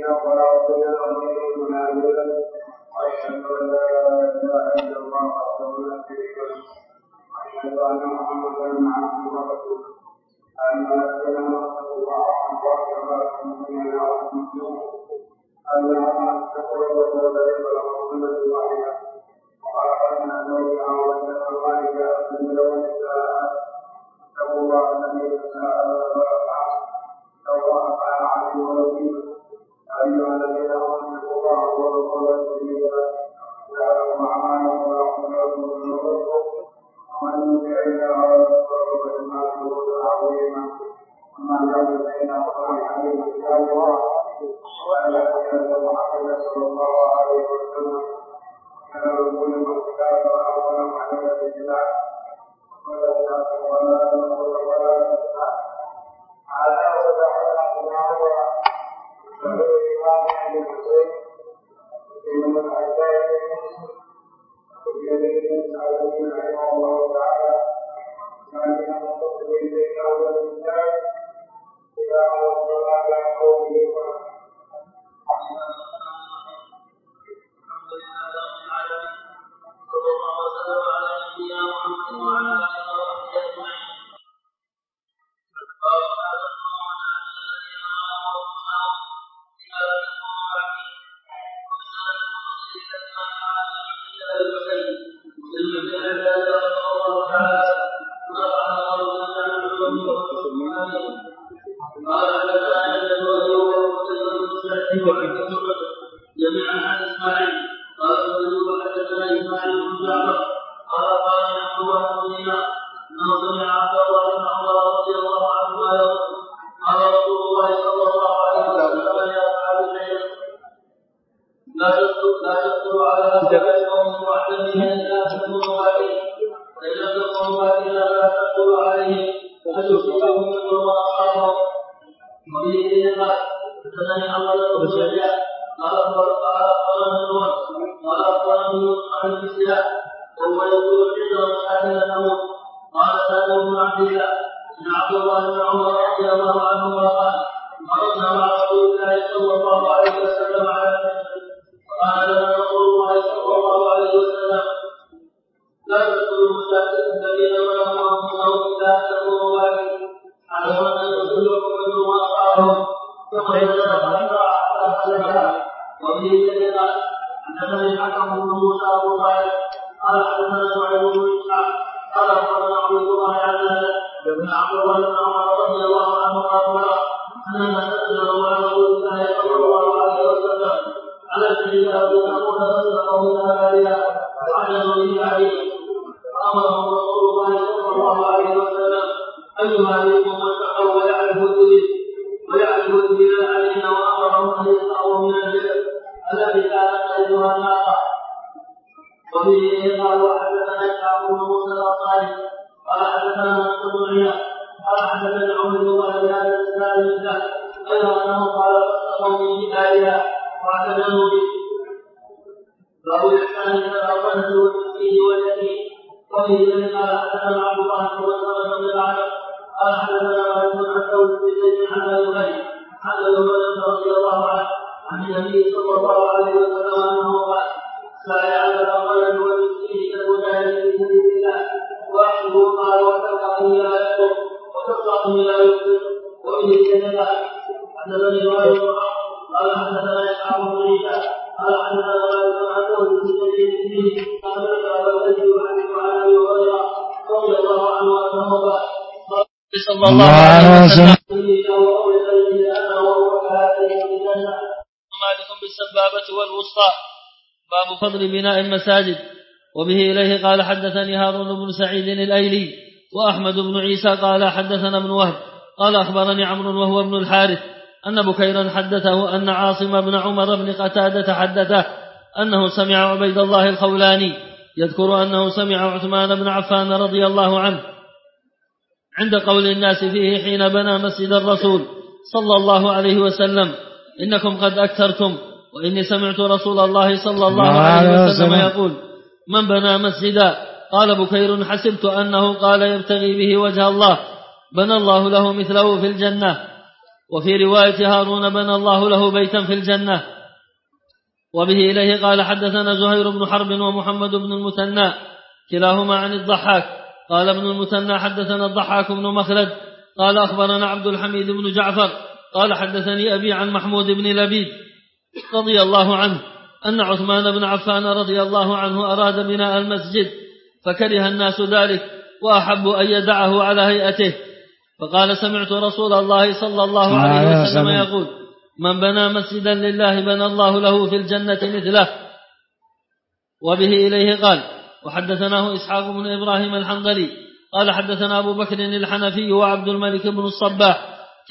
المسلمين ولا أضل عليهم ولا أذل وأشهد أن لا إله إلا الله وحده لا شريك له وأشهد أن محمدا عبده ورسوله أما السلام ورحمة الله وبركاته اللهم استغفر الله ولرسوله واحدا وخلقنا زوجها وبث منها رجالا ونساء اتقوا الله الذي تساءلون به والارحام كان عليكم رقيبا ايها الذين امنوا اتقوا الله وقولوا سديدا يعلم اعمالكم ويغفر لكم ذنوبكم ومن يطع الله ورسوله فانه فوز عظيما اما بعد فان اصدق الحديث كتاب الله وعلى سيدنا محمد صلى الله عليه وسلم كان كل محدثاتها وكل محدثة بدعة وكل بدعة ضلالة وكل ضلالة في النار. هذا وتعالى بناء صحيح الإمام أبي الحسين بن الحجاج وفي يديه العالمين رحمه الله تعالى ثانيا متصل بين أول الكتاب إلى أن وصل على قوله صلى الله وسلم على نبينا محمد وعلى اله وصحبه اجمعين. جميعا عن اسماعيل قال ابن حدثنا اسماعيل بن جعفر قال قال نحن وحدنا انه سمع عبد الله بن عمر رضي الله عنهما يقول قال رسول الله صلى الله عليه وسلم لاصحاب العلم لا تدخلوا على سبع قوم معلمين الا تكونوا عليه فان لم تكونوا عليه لا تدخلوا عليه فتصيبهم مثل ما اصابهم وفيه قال حدثني عمر بن شجاع قال أخبرني عن الإسلام وهو يقول عندهم ساكن نموت قال سالم بن عبد الله إن عبد الله بن عمر رضي الله عنهما قال مرضنا مع رسول الله صلى الله عليه وسلم على المسجد فقال لنا رسول الله صلى الله عليه وسلم لا تدخلوا المساجد الذين منعهم أنفسهم إلا أن تكونوا واحد على أن يصلكم مثل ما أصابهم ثم يتبعون وفي ذلك حدثني الحكم بن موسى ابو طالب قال حدثنا سعيد بن اسحاق قال اخبرنا عبد الله عن ابن عبد الله بن عمر رضي الله عنه قال اننا نزلنا مع رسول الله صلى الله عليه وسلم على الذين يقولون فسلكوا من هذه وعجلوا به عليه فامرهم رسول الله صلى الله عليه وسلم ايها منكم اتقوا ويعرفوا الدين علينا وامرهم ان يسقوا من الجبل الذي كانت تجدها الناقه. وبه قال وحدثنا اسحاق بن موسى الانصاري قال حدثنا مسعود بن عياض قال حدثنا عمر بن الله بهذا الاسناد مثله غير انه قال فاستقوا من كتابها واعتدلوا به. باب الاحسان الى الارض والمسكين واليتيم. وبه قال حدثنا عبد الله بن مسلمه بن العالم قال حدثنا مالك بن عبد بن زيد عن ابي هريره عن ابي هريره رضي الله عنه عن النبي صلى الله عليه وسلم انه قال سعي على الرجل والمسكين كالمجاهد في سبيل الله واحده قال وتلقاه لا يكفر وتلقاه لا يكفر وبه كذا حدثني وائل بن قال حدثنا اسحاق بن عيسى قال حدثنا مالك بن عبد بن زيد فيه قال ذكر الذي يحدث عن ابي هريره رضي الله عنه انه قال صلى الله عليه وسلم مالك بالسبابة والوسطى. باب فضل بناء المساجد. وبه إليه قال حدثني هارون بن سعيد الأيلي وأحمد بن عيسى قال حدثنا ابن وهب قال أخبرني عمرو وهو ابن الحارث أن بكيرا حدثه أن عاصم بن عمر بن قتادة حدثه أنه سمع عبيد الله الخولاني يذكر أنه سمع عثمان بن عفان رضي الله عنه عند قول الناس فيه حين بنى مسجد الرسول صلى الله عليه وسلم إنكم قد أكثرتم وإني سمعت رسول الله صلى الله عليه وسلم يقول من بنى مسجدا قال بكير حسبت أنه قال يبتغي به وجه الله بنى الله له مثله في الجنة. وفي رواية هارون بنى الله له بيتا في الجنة. وبه إليه قال حدثنا زهير بن حرب ومحمد بن المثنى كلاهما عن الضحاك قال ابن المثنى حدثنا الضحاك بن مخلد قال أخبرنا عبد الحميد بن جعفر قال حدثني أبي عن محمود بن لبيد رضي الله عنه أن عثمان بن عفان رضي الله عنه أراد بناء المسجد فكره الناس ذلك وأحبوا أن يدعه على هيئته، فقال سمعت رسول الله صلى الله عليه وسلم يقول من بنى مسجدا لله بنى الله له في الجنة مثله. وبه إليه قال وحدثناه إسحاق بن إبراهيم الحنظلي قال حدثنا أبو بكر الحنفي وعبد الملك بن الصباح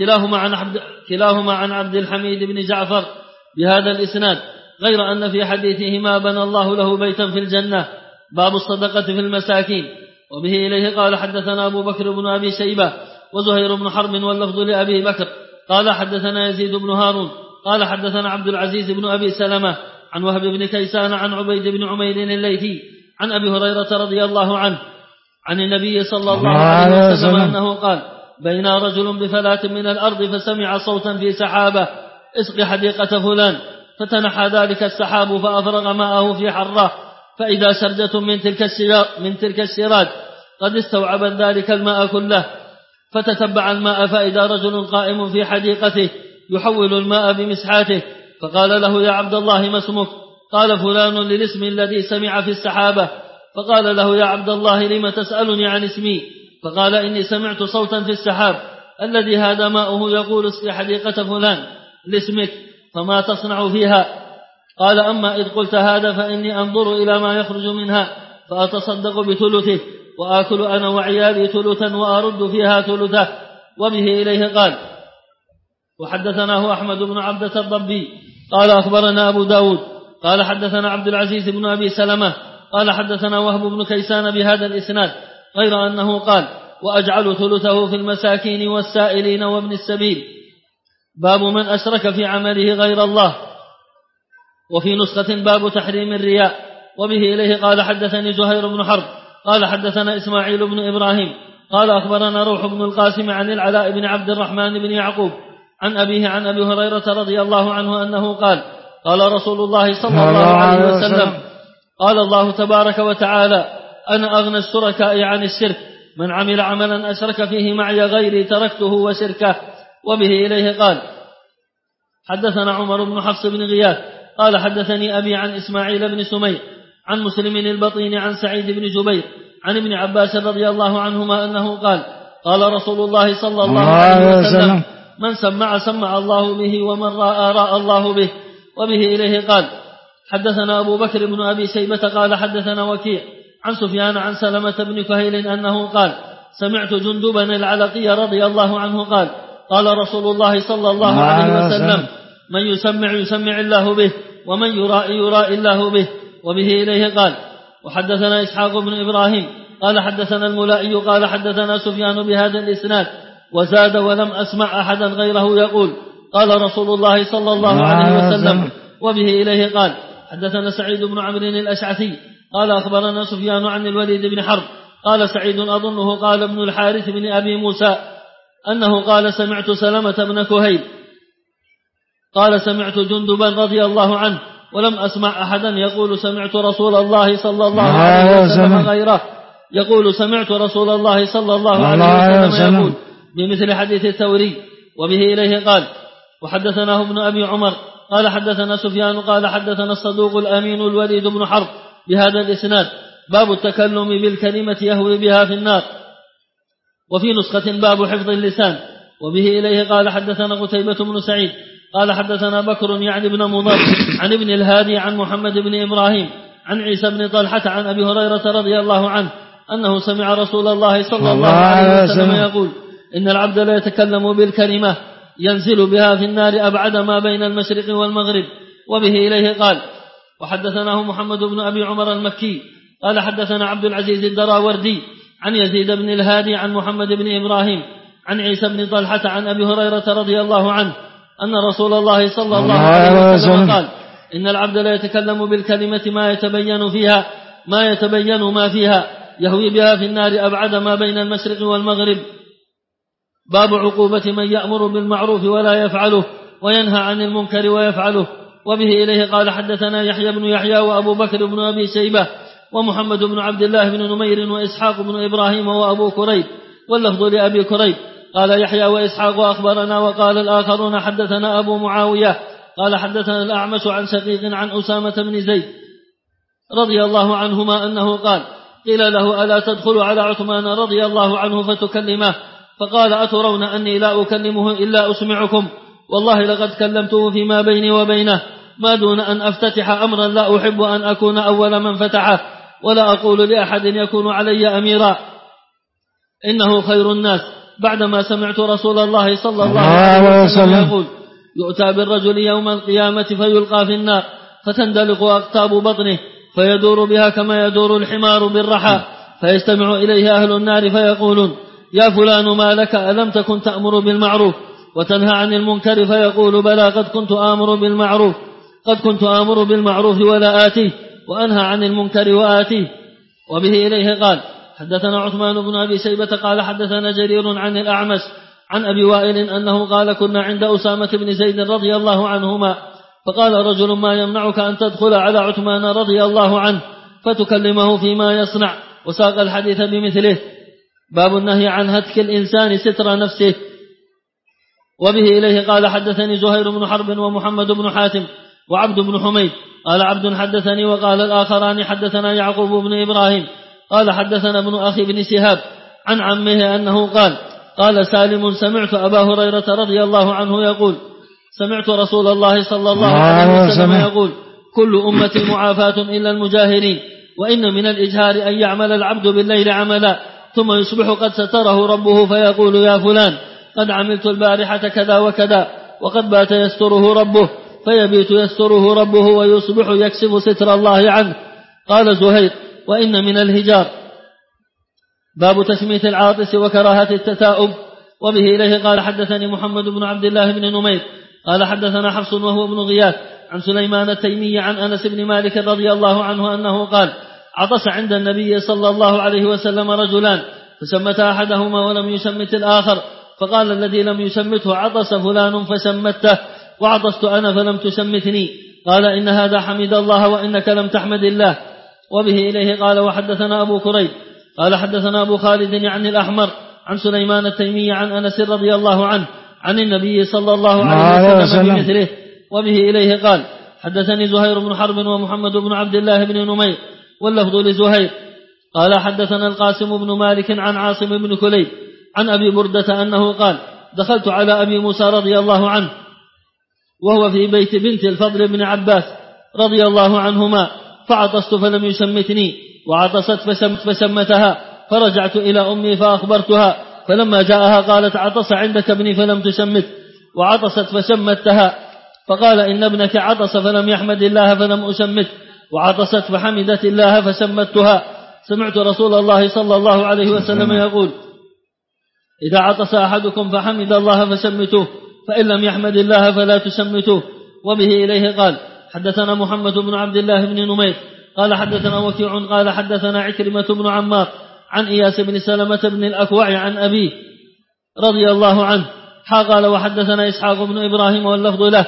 كلاهما عن عبد الحميد بن جعفر بهذا الإسناد، غير أن في حديثهما بنى الله له بيتا في الجنة باب الصدقة في المساكين. وبه إليه قال حدثنا أبو بكر بن أبي شيبة وزهير بن حرب واللفظ لأبي بكر قال حدثنا يزيد بن هارون قال حدثنا عبد العزيز بن أبي سلمة عن وهب بن كيسان عن عبيد بن عمير الليثي عن أبي هريرة رضي الله عنه عن النبي صلى الله عليه وسلم أنه قال بين رجل بفلاة من الأرض فسمع صوتا في سحابة اسق حديقة فلان، فتنحى ذلك السحاب فأفرغ ماءه في حره، فإذا سرجة من تلك السراد قد استوعبت ذلك الماء كله، فتتبع الماء فإذا رجل قائم في حديقته يحول الماء بمسحاته، فقال له يا عبد الله ما اسمك؟ قال فلان للاسم الذي سمع في السحابة. فقال له يا عبد الله لم تسألني عن اسمي؟ فقال إني سمعت صوتا في السحاب الذي هذا ماؤه يقول اسق حديقة فلان لاسمك فما تصنع فيها؟ قال أما إذ قلت هذا فإني أنظر إلى ما يخرج منها فأتصدق بثلثه وآكل أنا وعيالي ثلثا وأرد فيها ثلثه. وبه إليه قال وحدثناه أحمد بن عبدة الضبي قال أخبرنا أبو داود قال حدثنا عبد العزيز بن أبي سلمة قال حدثنا وهب بن كيسان بهذا الإسناد، غير أنه قال وأجعل ثلثه في المساكين والسائلين وابن السبيل. باب من أشرك في عمله غير الله. وفي نسخة باب تحريم الرياء. وبه إليه قال حدثني زهير بن حرب قال حدثنا إسماعيل بن إبراهيم قال أخبرنا روح بن القاسم عن العلاء بن عبد الرحمن بن يعقوب عن أبيه عن أبي هريرة رضي الله عنه أنه قال قال رسول الله صلى الله عليه وسلم قال الله تبارك وتعالى أنا أغنى الشركاء عن الشرك، من عمل عملا أشرك فيه معي غيري تركته وشركه. وبه إليه قال حدثنا عمر بن حفص بن غياث قال حدثني أبي عن إسماعيل بن سمير عن مسلم البطين عن سعيد بن جبير عن ابن عباس رضي الله عنهما أنه قال قال رسول الله صلى الله عليه وسلم من سمع الله به ومن راى الله به. وبه إليه قال حدثنا أبو بكر بن أبي شيبة قال حدثنا وكيع عن سفيان عن سلمة بن كهيل أنه قال سمعت جندبا العلقي رضي الله عنه قال قال رسول الله صلى الله عليه وسلم من يسمع الله به ومن يراء الله به. وبه إليه قال وحدثنا إسحاق بن إبراهيم قال حدثنا الملائي قال حدثنا سفيان بهذا الإسناد وزاد ولم أسمع أحدا غيره يقول قال رسول الله صلى الله عليه وسلم. وبه إليه قال حدثنا سعيد بن عمرو الأشعثي قال أخبرنا سفيان عن الوليد بن حرب قال سعيد أظنه قال ابن الحارث بن أبي موسى أنه قال سمعت سلمة بن كهيل قال سمعت جندبا رضي الله عنه ولم أسمع أحدا يقول سمعت رسول الله صلى الله عليه وسلم غيره يقول سمعت رسول الله صلى الله عليه وسلم يقول بمثل حديث الثوري. وبه إليه قال وحدثناه ابن أبي عمر قال حدثنا سفيان قال حدثنا الصدوق الأمين الوليد بن حرب بهذا الإسناد باب التكلم بالكلمة يهوي بها في النار. وفي نسخة باب حفظ اللسان. وبه إليه قال حدثنا قتيبة بن سعيد قال حدثنا بكر يعني بن مضر عن ابن الهادي عن محمد بن إبراهيم عن عيسى بن طلحة عن أبي هريرة رضي الله عنه أنه سمع رسول الله صلى الله عليه وسلم يقول إن العبد لا يتكلم بالكلمة ينزل بها في النار أبعد ما بين المشرق والمغرب. وبه إليه قال وحدثناه محمد بن أبي عمر المكي قال حدثنا عبد العزيز الدراوردي عن يزيد بن الهادي عن محمد بن إبراهيم عن عيسى بن طلحة عن أبي هريرة رضي الله عنه أن رسول الله صلى الله عليه وسلم قال إن العبد لا يتكلم بالكلمة ما يتبين ما فيها يهوي بها في النار أبعد ما بين المشرق والمغرب. باب عقوبة من يأمر بالمعروف ولا يفعله وينهى عن المنكر ويفعله. وبه إليه قال حدثنا يحيى بن يحيى وأبو بكر بن أبي شيبة ومحمد بن عبد الله بن نمير وإسحاق بن إبراهيم وأبو كريب، واللفظ لأبي كريب قال يحيى وإسحاق أخبرنا، وقال الآخرون حدثنا أبو معاوية قال حدثنا الأعمش عن شقيق عن أسامة بن زيد رضي الله عنهما أنه قال قيل له ألا تدخل على عثمان رضي الله عنه فتكلمه؟ فقال أترون أني لا أكلمه إلا أسمعكم؟ والله لقد كلمته فيما بيني وبينه ما دون أن أفتتح أمرا لا أحب أن أكون أول من فتحه، ولا أقول لأحد يكون علي أميرا، إنه خير الناس. بعدما سمعت رسول الله صلى الله عليه وسلم يقول يؤتى بالرجل يوم القيامة فيلقى في النار فتندلق أقطاب بطنه فيدور بها كما يدور الحمار بالرحى، فيستمع إليه أهل النار فيقولون يا فلان ما لك ألم تكن تأمر بالمعروف وتنهى عن المنكر؟ فيقول بلى قد كنت آمر بالمعروف ولا آتيه، وأنهى عن المنكر وآتيه. وبه إليه قال حدثنا عثمان بن أبي شيبة قال حدثنا جرير عن الأعمش عن أبي وائل أنه قال كنا عند أسامة بن زيد رضي الله عنهما فقال رجل ما يمنعك أن تدخل على عثمان رضي الله عنه فتكلمه فيما يصنع، وساق الحديث بمثله. باب النهي عن هتك الإنسان ستر نفسه. وبه إليه قال حدثني زهير بن حرب ومحمد بن حاتم وعبد بن حميد قال عبد حدثني، وقال الآخران حدثنا يعقوب بن إبراهيم قال حدثنا ابن أخي بن شهاب عن عمه أنه قال سالم سمعت أبا هريرة رضي الله عنه يقول سمعت رسول الله صلى الله عليه وسلم يقول كل أمتي معافاة إلا المجاهرين، وإن من الإجهار أن يعمل العبد بالليل عملا ثم يصبح قد ستره ربه فيقول يا فلان قد عملت البارحة كذا وكذا، وقد بات يستره ربه فيبيت يستره ربه ويصبح يكسب ستر الله عنه. قال زهير وإن من الهجار. باب تشميت العاطس وكراهة التثاؤب. وبه إليه قال حدثني محمد بن عبد الله بن نمير قال حدثنا حفص وهو ابن غياث عن سليمان التيمي عن أنس بن مالك رضي الله عنه أنه قال عطس عند النبي صلى الله عليه وسلم رجلان فشمت أحدهما ولم يشمت الآخر، فقال الذي لم يشمته عطس فلان فشمته وعطست أنا فلم تشمتني، قال إن هذا حمد الله وإنك لم تحمد الله. وبه إليه قال وحدثنا أبو كريب قال حدثنا أبو خالد يعني الأحمر عن سليمان التيمي عن أنس رضي الله عنه عن النبي صلى الله عليه وسلم بمثله. وبه إليه قال حدثني زهير بن حرب ومحمد بن عبد الله بن نمير، واللفظ لزهير قال حدثنا القاسم بن مالك عن عاصم بن كليب عن أبي بردة أنه قال دخلت على أبي موسى رضي الله عنه وهو في بيت بنت الفضل بن عباس رضي الله عنهما، فعطست فلم يشمتني وعطست فشمتها، فرجعت إلى أمي فأخبرتها، فلما جاءها قالت عطس عندك ابني فلم تشمت وعطست فشمتها، فقال إن ابنك عطس فلم يحمد الله فلم أشمت وعطست فحمدت الله فشمتها. سمعت رسول الله صلى الله عليه وسلم يقول إذا عطس أحدكم فحمد الله فشمتوه، فإن لم يحمد الله فلا تشمتوه. وبه إليه قال حدثنا محمد بن عبد الله بن نمير قال حدثنا وكيع قال حدثنا عكرمة بن عمار عن إياس بن سلمة بن الأكوع عن أبيه رضي الله عنه قال وحدثنا إسحاق بن إبراهيم واللفظ له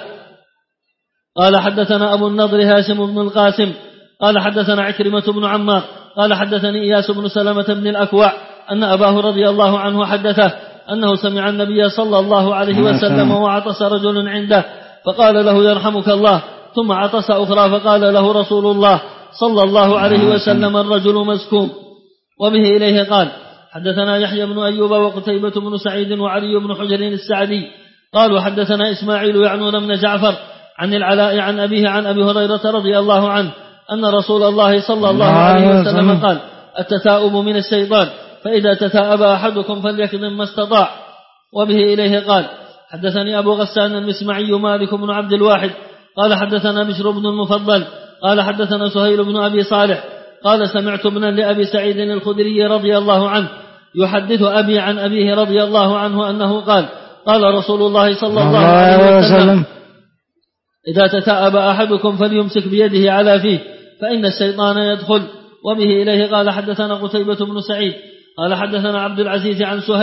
قال حدثنا أبو النضر هاشم بن القاسم قال حدثنا عكرمة بن عمار قال حدثني إياس بن سلمة بن الأكوع أن أباه رضي الله عنه حدثه أنه سمع النبي صلى الله عليه وسلم وعطس رجل عنده فقال له يرحمك الله، ثم عطس أخرى فقال له رسول الله صلى الله عليه وسلم الرجل مسكوم. وبه إليه قال حدثنا يحيى بن أيوب وقتيبة بن سعيد وعلي بن حجر السعدي قالوا حدثنا إسماعيل يعنون بن جعفر عن العلاء عن أبيه عن أبي هريرة رضي الله عنه أن رسول الله صلى الله عليه وسلم قال التثاؤب من الشيطان، فإذا تثاءب أحدكم فليكظم ما استطاع. وبه إليه قال حدثني أبو غسان المسمعي مالك بن عبد الواحد قال حدثنا بشر بن المفضل قال حدثنا سهيل بن أبي صالح قال سمعت ابنا لأبي سعيد الخدري رضي الله عنه يحدث أبي عن أبيه رضي الله عنه أنه قال رسول الله صلى الله عليه وسلم إذا تثاءب أحدكم فليمسك بيده على فيه فإن الشيطان يدخل. وبه إليه قال حدثنا قتيبة بن سعيد قال حدثنا عبد العزيز عن سهيل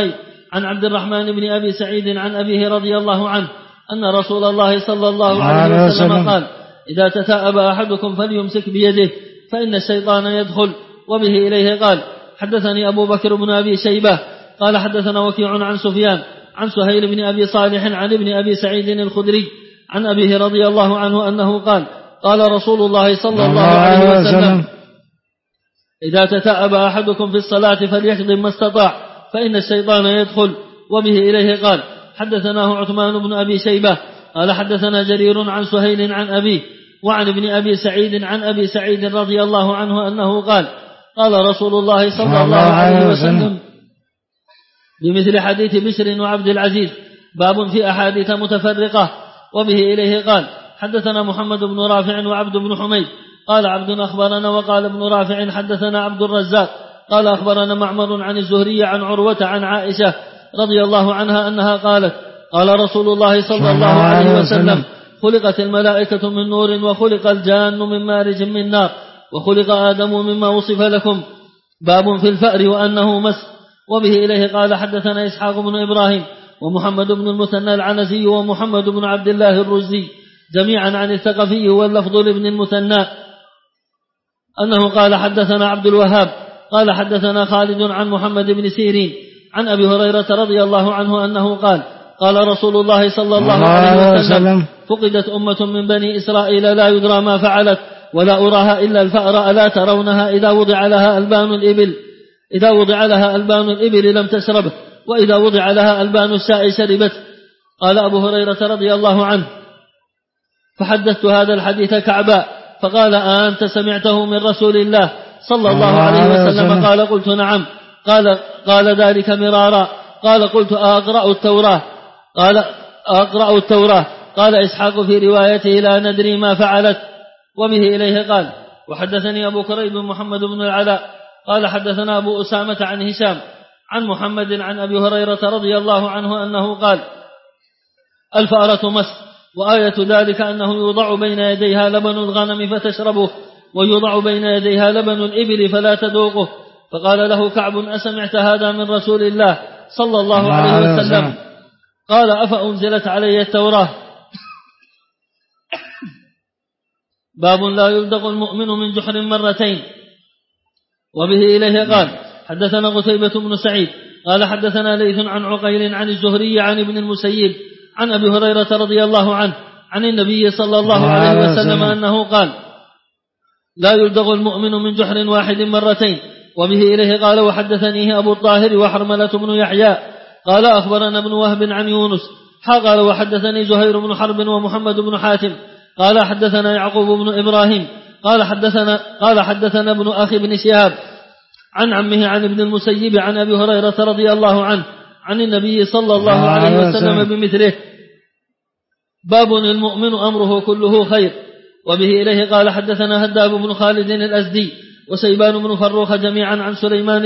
عن عبد الرحمن بن أبي سعيد عن أبيه رضي الله عنه أن رسول الله صلى الله عليه وسلم قال إذا تثاءب أحدكم فليمسك بيده فإن الشيطان يدخل. وبه إليه قال حدثني أبو بكر بن أبي شيبة قال حدثنا وكيع عن سفيان عن سهيل بن أبي صالح عن ابن أبي سعيد الخدري عن أبيه رضي الله عنه أنه قال قال رسول الله صلى الله عليه وسلم إذا تثاءب أحدكم في الصلاة فليخدم ما استطاع فإن الشيطان يدخل. وبه إليه قال حدثناه عثمان بن أبي شيبة قال حدثنا جرير عن سهيل عن أبيه وعن ابن أبي سعيد عن أبي سعيد رضي الله عنه أنه قال قال رسول الله صلى الله عليه وسلم بمثل حديث بشر وعبد العزيز باب في أحاديث متفرقة. وبه إليه قال حدثنا محمد بن رافع وعبد بن حميد قال عبد أخبرنا وقال ابن رافع حدثنا عبد الرزاق قال أخبرنا معمر عن الزهري عن عروة عن عائشة رضي الله عنها أنها قالت قال رسول الله صلى الله عليه وسلم خلقت الملائكة من نور وخلق الجان من مارج من نار وخلق آدم مما وصف لكم باب في الفأر وأنه مس. وبه إليه قال حدثنا إسحاق بن إبراهيم ومحمد بن المثنى العنزي ومحمد بن عبد الله الرزي جميعا عن الثقفي واللفظ لابن المثنى أنه قال حدثنا عبد الوهاب قال حدثنا خالد عن محمد بن سيرين عن أبي هريرة رضي الله عنه أنه قال قال رسول الله صلى الله عليه وسلم فقدت أمة من بني إسرائيل لا يدرى ما فعلت ولا أراها إلا الفأر ألا ترونها إذا وضع لها ألبان الإبل لم تشربه وإذا وضع لها ألبان الشاء شربت. قال أبو هريرة رضي الله عنه فحدثت هذا الحديث كعبا فقال أنت سمعته من رسول الله صلى الله عليه وسلم قال قلت نعم قال ذلك مرارا قال قلت أقرأ التوراة قال إسحاق في روايته لا ندري ما فعلت. وبه إليه قال وحدثني أبو كريب محمد بن العلاء قال حدثنا أبو أسامة عن هشام عن محمد عن أبي هريرة رضي الله عنه أنه قال الفأرة مس وآية ذلك أنه يوضع بين يديها لبن الغنم فتشربه ويوضع بين يديها لبن الإبل فلا تذوقه. فقال له كعب أسمعت هذا من رسول الله صلى الله عليه وسلم قال أفأنزلت علي التوراة. باب لا يلدغ المؤمن من جحر مرتين. وبه إليه قال حدثنا قتيبة بن سعيد قال حدثنا ليث عن عقيل عن الزهري عن ابن المسيب عن أبي هريرة رضي الله عنه عن النبي صلى الله عليه وسلم أنه قال لا يلدغ المؤمن من جحر واحد مرتين. وبه إليه قال وحدثنيه أبو الطاهر وحرملة بن يحيى قال أخبرنا ابن وهب عن يونس قال وحدثني زهير بن حرب ومحمد بن حاتم قال حدثنا يعقوب بن إبراهيم قال حدثنا ابن أخي بن شهاب عن عمه عن ابن المسيب عن أبي هريرة رضي الله عنه عن النبي صلى الله عليه وسلم بمثله. باب المؤمن أمره كله خير. وبه إليه قال حدثنا هداب بن خالد الأزدي وسيبان بن فروخ جميعا عن سليمان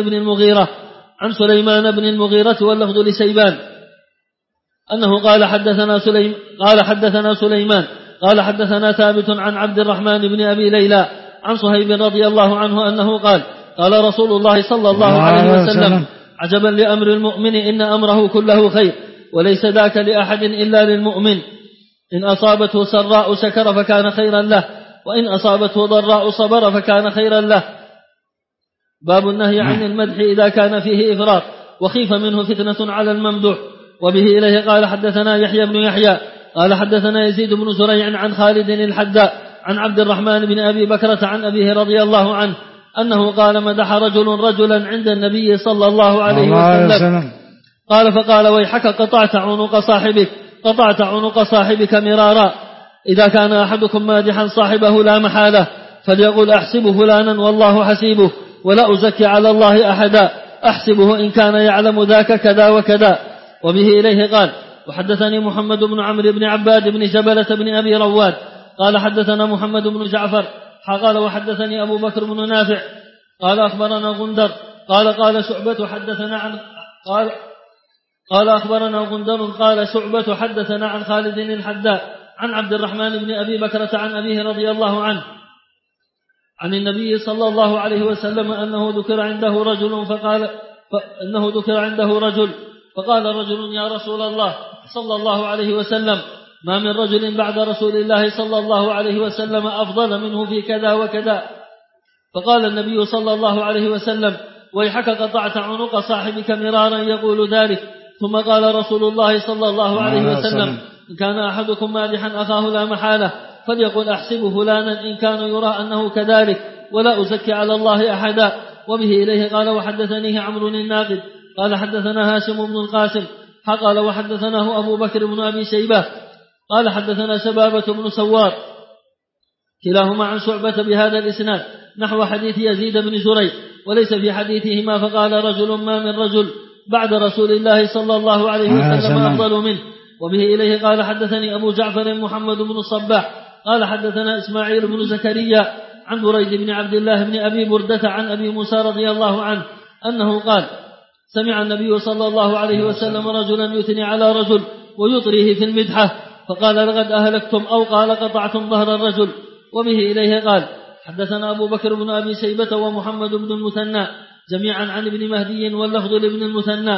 بن المغيرة واللفظ لسيبان أنه قال حدثنا سليمان قال حدثنا ثابت عن عبد الرحمن بن أبي ليلى عن صهيب رضي الله عنه أنه قال رسول الله صلى الله عليه وسلم عجبا لأمر المؤمن إن أمره كله خير وليس ذاك لأحد إلا للمؤمن إن أصابته سراء شكر فكان خيرا له وإن أصابته ضراء صبر فكان خيرا له. باب النهي عن المدح إذا كان فيه إفراط وخيف منه فتنة على الممدوح. وبه إليه قال حدثنا يحيى بن يحيى قال حدثنا يزيد بن زريع عن خالد الحداء عن عبد الرحمن بن أبي بكرة عن أبيه رضي الله عنه أنه قال مدح رجلا عند النبي صلى الله عليه وسلم قال فقال ويحك قطعت عنق صاحبك مرارا. إذا كان أحدكم مادحا صاحبه لا محالة فليقول أحسب فلانا والله حسيبه ولا أزكي على الله أحدا أحسبه إن كان يعلم ذاك كذا وكذا. وبه إليه قال وحدثني محمد بن عمرو بن عباد بن جبلة بن أبي رواد قال حدثنا محمد بن جعفر قال وحدثني أبو بكر بن نافع قال أخبرنا غندر قال شعبة حدثنا عن قال أخبرنا غندر قال شعبة حدثنا عن خالد الحداء عن عبد الرحمن بن أبي بكرة عن أبيه رضي الله عنه عن النبي صلى الله عليه وسلم أنه ذكر عنده رجل فقال رجل يا رسول الله صلى الله عليه وسلم ما من رجل بعد رسول الله صلى الله عليه وسلم أفضل منه في كذا وكذا. فقال النبي صلى الله عليه وسلم ويحك قطعت عنق صاحبك مرارا يقول ذلك. ثم قال رسول الله صلى الله عليه وسلم إن كان أحدكم مادحا أخاه لا محالة فليقل أحسب فلانا إن كان يرى أنه كذلك ولا أزكي على الله أحدا. وبه إليه قال وحدثنيه عمرو الناقد قال حدثنا هاشم بن القاسم قال وحدثناه أبو بكر بن أبي شيبة قال حدثنا شبابة بن سوار كلاهما عن شعبة بهذا الإسناد نحو حديث يزيد بن زريع وليس في حديثهما. فقال رجل ما من رجل بعد رسول الله صلى الله عليه وسلم أفضل منه. وبه إليه قال حدثني أبو جعفر محمد بن الصباح قال حدثنا إسماعيل بن زكريا عن بريد بن عبد الله بن أبي بردة عن أبي موسى رضي الله عنه أنه قال سمع النبي صلى الله عليه وسلم رجلا يثني على رجل ويطريه في المدحة فقال لقد أهلكتم أو قال قطعتم ظهر الرجل. وبه إليه قال حدثنا أبو بكر بن أبي شيبة ومحمد بن المثنى جميعا عن ابن مهدي واللفظ لابن المثنى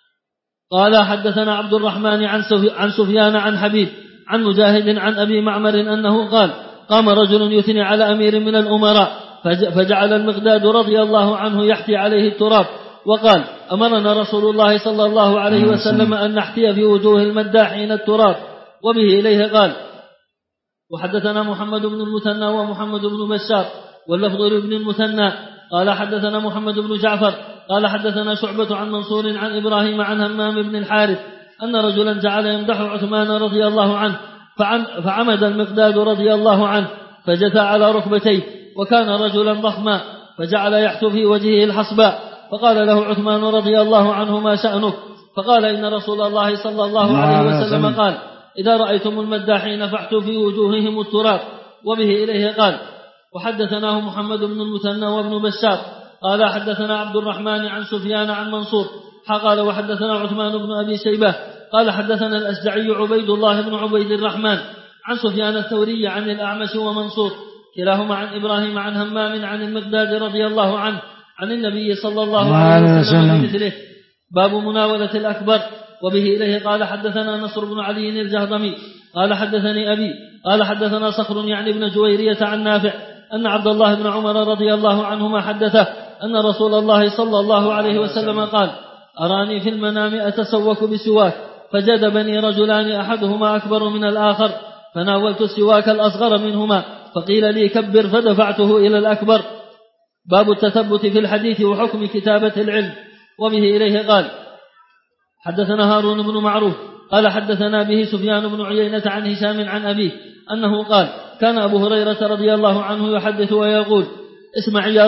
قال حدثنا عبد الرحمن عن سفيان عن حبيب عن مجاهد عن أبي معمر أنه قال قام رجل يثني على أمير من الأمراء فجعل المقداد رضي الله عنه يحتي عليه التراب وقال أمرنا رسول الله صلى الله عليه وسلم أن نحتي في وجوه المداحين التراب. وبه إليه قال وحدثنا محمد بن المثنى ومحمد بن بشار واللفظ لابن المثنى قال حدثنا محمد بن جعفر قال حدثنا شعبة عن منصور عن إبراهيم عن همام بن الحارث أن رجلا جعل يمدح عثمان رضي الله عنه فعمد المقداد رضي الله عنه فجثى على ركبتيه وكان رجلا ضخما فجعل يحث في وجهه الحصباء فقال له عثمان رضي الله عنه ما شأنك؟ فقال إن رسول الله صلى الله عليه وسلم قال إذا رأيتم المداحين فاحتوا في وجوههم التراب. وبه إليه قال وحدثناه محمد بن المثنى وابن بشار قال حدثنا عبد الرحمن عن سفيان عن منصور قال وحدثنا عثمان بن أبي شيبة قال حدثنا الأشجعي عبيد الله بن عبيد الرحمن عن سفيان الثوري عن الأعمش ومنصور كلاهما عن إبراهيم عن همام عن المقداد رضي الله عنه عن النبي صلى الله عليه وسلم مثله. باب مناولة الأكبر. وبه إليه قال حدثنا نصر بن علي الجهضمي قال حدثني أبي قال حدثنا صخر يعني ابن جويرية عن نافع أن عبد الله بن عمر رضي الله عنهما حدثه أن رسول الله صلى الله عليه وسلم قال أراني في المنام أتسوك بسواك فجذبني رجلان أحدهما أكبر من الآخر فناولت السواك الأصغر منهما فقيل لي كبر فدفعته إلى الأكبر. باب التثبت في الحديث وحكم كتابة العلم. وبه إليه قال حدثنا هارون بن معروف قال حدثنا به سفيان بن عيينة عن هشام عن أبيه أنه قال كان أبو هريرة رضي الله عنه يحدث ويقول اسمعي يا